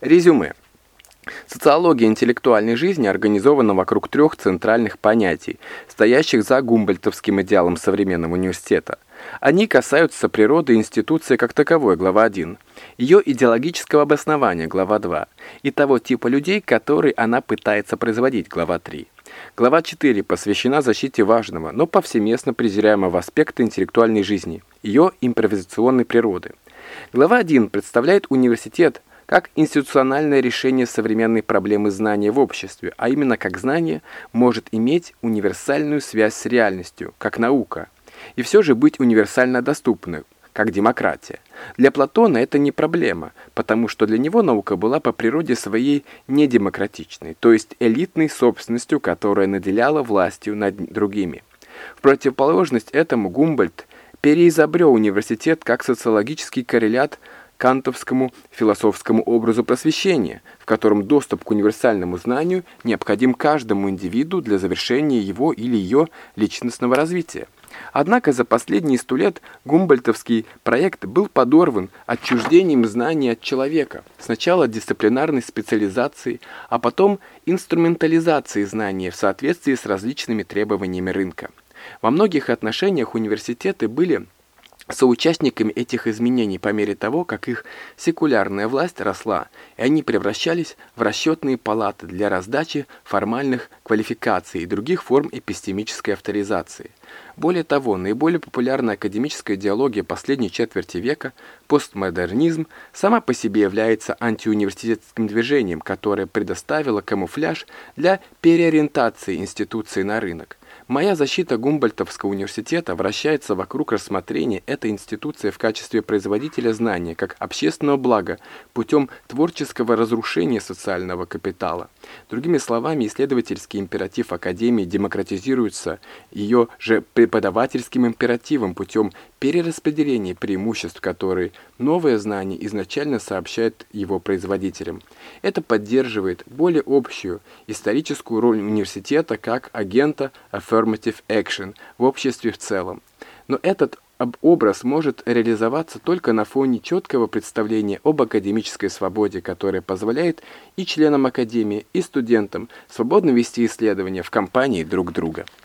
Резюме. Социология интеллектуальной жизни организована вокруг трех центральных понятий, стоящих за гумбольдтовским идеалом современного университета. Они касаются природы институции как таковой, глава 1, ее идеологического обоснования, глава 2, и того типа людей, которые она пытается производить, глава 3. Глава 4 посвящена защите важного, но повсеместно презираемого аспекта интеллектуальной жизни, ее импровизационной природы. Глава 1 представляет университет как институциональное решение современной проблемы знания в обществе, а именно как знание может иметь универсальную связь с реальностью, как наука, и все же быть универсально доступным, как демократия. Для Платона это не проблема, потому что для него наука была по природе своей недемократичной, то есть элитной собственностью, которая наделяла властью над другими. В противоположность этому Гумбольдт переизобрел университет как социологический коррелят кантовскому философскому образу просвещения, в котором доступ к универсальному знанию необходим каждому индивиду для завершения его или ее личностного развития. Однако за последние 100 лет гумбольдтовский проект был подорван отчуждением знаний от человека, сначала дисциплинарной специализацией, а потом инструментализацией знания в соответствии с различными требованиями рынка. Во многих отношениях университеты были соучастниками этих изменений по мере того, как их секулярная власть росла, и они превращались в расчетные палаты для раздачи формальных квалификаций и других форм эпистемической авторизации. Более того, наиболее популярная академическая идеология последней четверти века, постмодернизм, сама по себе является антиуниверситетским движением, которое предоставило камуфляж для переориентации институции на рынок. Моя защита Гумбольдтовского университета вращается вокруг рассмотрения этой институции в качестве производителя знания как общественного блага путем творческого разрушения социального капитала. Другими словами, исследовательский императив Академии демократизируется ее же преподавательским императивом путем перераспределения преимуществ, которые новое знание изначально сообщает его производителям. Это поддерживает более общую историческую роль университета как агента affirmative action в обществе в целом. Но этот образ может реализоваться только на фоне четкого представления об академической свободе, которая позволяет и членам Академии, и студентам свободно вести исследования в компании друг друга.